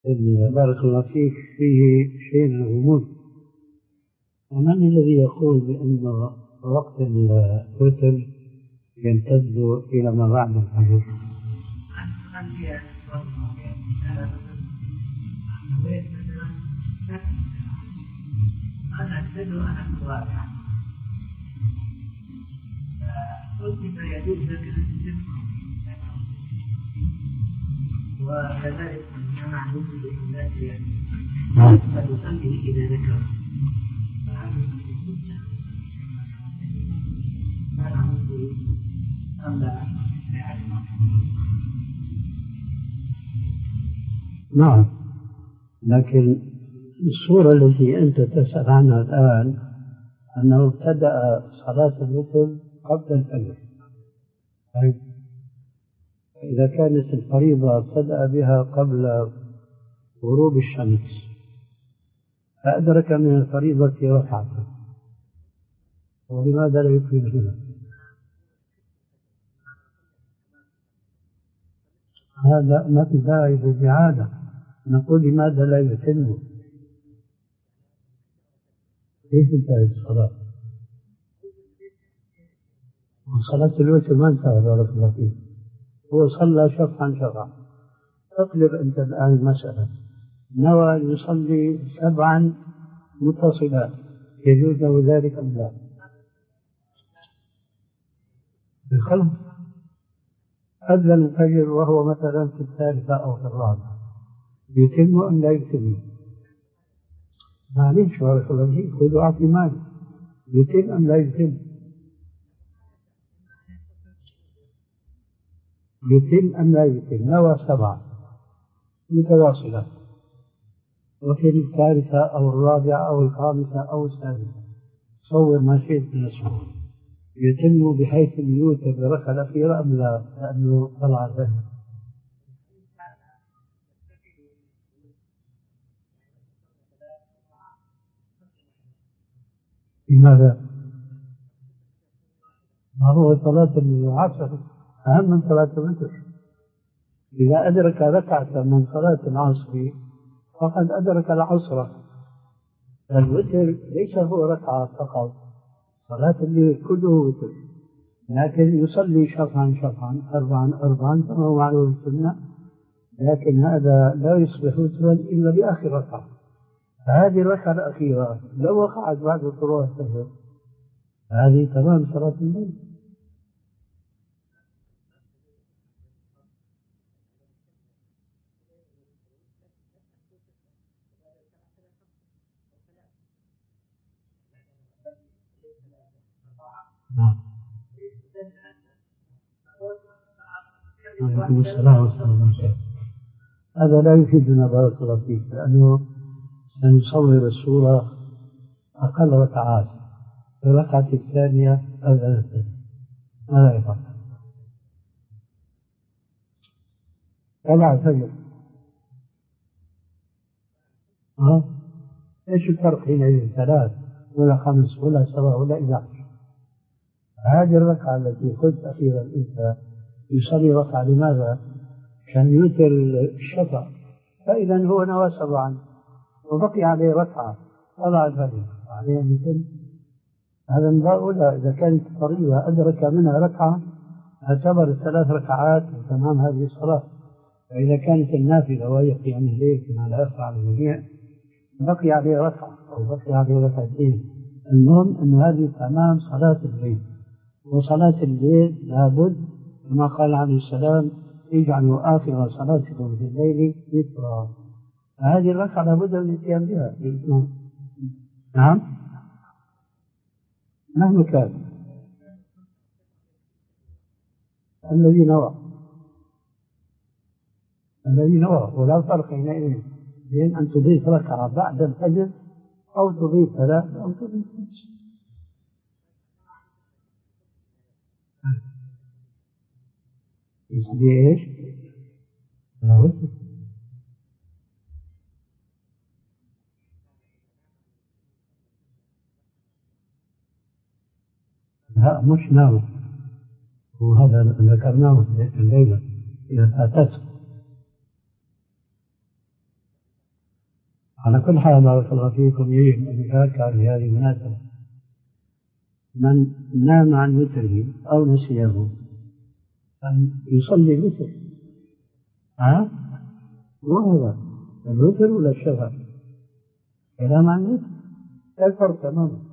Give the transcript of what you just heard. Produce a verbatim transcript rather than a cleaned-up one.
بارك الله فيك، فيه شيء من الغموض. ومن الذي يقول بأن وقت الوتر يمتد إلى ما بعد الفجر؟ أنا أعتبر أنا مضارع قلت ما يجوز لك أن تسمع وكذلك أنا أعلم بالإنسان يعني فتصلي إذا ذكر أم لا؟ نعم، لكن الصورة التي أنت تسأل عنها الآن أنه ابتدأ صلاة الوتر قبل الفجر. طيب إذا كانت الفريضة ابتدأ بها قبل غروب الشمس فأدرك من الفريضة ركعة، ولماذا لا يكمل هنا؟ هذا ما في داعي للإعادة. نقول لماذا لا يتم؟ كيف انتهت الصلاة؟ وصلاة الوتر ما انتهى بارك الله فيك، هو صلى شفعا شفعا. اقلب أنت الآن المسألة، نوى يصلي سبعا متصلات، يجوز له ذلك أم لا؟ بالقلب أذن الفجر وهو مثلا في الثالثة أو في الرابعة، يتم أم لا يتم؟ معلش بارك الله فيك، خذوا أعطي مالي، يتم أم لا يتم؟ يتم أم لا يتم؟ نوى سبعة متواصلة وفي الثالثة أو الرابعة أو الخامسة أو السادسة، صور ما شئت من الصور، يتم بحيث يوتر بركعة الأخيرة أم لا؟ لأنه طلع الفجر. لماذا؟ ما هو صلاة العصر أهم من صلاة الوتر. إذا أدرك ركعة من صلاة العصر فقد أدرك العصر. الوتر ليس هو ركعة فقط، صلاة الليل كله وتر، لكن يصلي شفعا شفعا أربعا أربعا كما هو معلوم السنة، لكن هذا لا يصبح وترا إلا بآخر ركعة. فهذه الركعة الأخيرة لو وقعت بعد طلوع الفجر هذه تمام صلاة الليل. نعم. عليكم السلام ورحمة الله. هذا لا يفيدنا بارك الله فيك، لأنه سنصور الصورة أقل ركعات، في الركعة الثانية أذنت ماذا يفعل؟ طلع الفجر. ها؟ ايش الفرق حينئذ؟ ثلاث ولا خمس ولا سبع ولا إحدى عشر؟ هذه الركعة التي قلت أخيرا أنت يصلي ركعة، لماذا؟ عشان يوتر الشفع، فإذا هو نوى سبعا وبقي عليه ركعة طلع الفجر عليه أن يتم. هذا من أولى. إذا كانت فريضة أدرك منها ركعة اعتبر الثلاث ركعات وتمام هذه الصلاة. فإذا كانت النافلة وهي قيام الليل كما لا يخفى على الجميع بقي عليه ركعة أو بقي عليه ركعتين، المهم أن هذه تمام صلاة الليل. وصلاة الليل لابد كما قال عليه السلام اجعلوا آخر صلاتكم في الليل وترا. هذه الركعة لابد من الاتيان بها. نعم مهما كان الذي نوى الذي نوى ولا فرق حينئذ بين أن تضيف ركعة بعد الفجر أو تضيف ثلاث أو تضيف خمس. يصلي ايش؟ لا لا مش ناوي، وهذا ذكرناه الليلة إذا فاتته. على كل حال بارك الله فيكم يجب أن يتذكر في هذه المناسبة من نام عن وتره أو نسيه أن يصلي الوتر. ها؟ وهذا الوتر ولا الشفع؟ كلام عن الوتر لا فرق تماما.